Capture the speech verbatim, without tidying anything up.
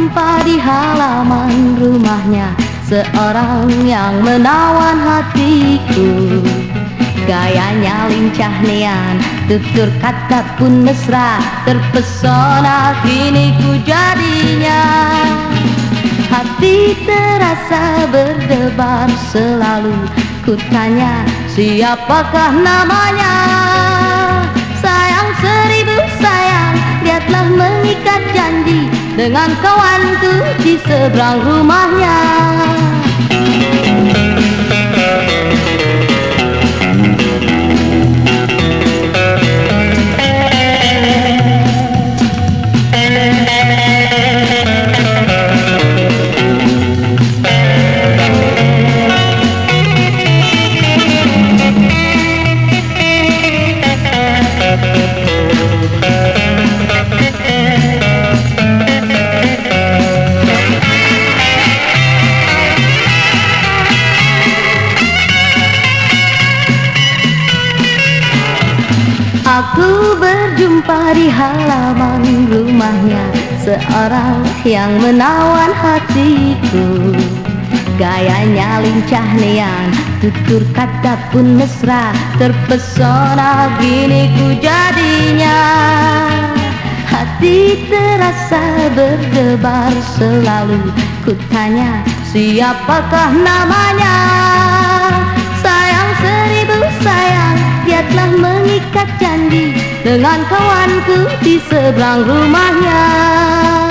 berjumpa di halaman rumahnya seorang yang menawan hatiku. Gayanya lincah nean, tutur kata pun mesra, terpesona kini ku jadinya. Hati terasa berdebar selalu, ku tanya siapakah namanya. Sayang seribu sayang, dia telah mengikat janji dengan kawanku di seberang rumahnya. Aku berjumpa di halaman rumahnya seorang yang menawan hatiku. Gayanya lincah nean, tutur kata pun mesra, terpesona gini ku jadinya. Hati terasa berdebar selalu, ku tanya siapakah namanya. Sayang seribu sayang, dia telah mengikat janji dengan kawanku di seberang rumahnya.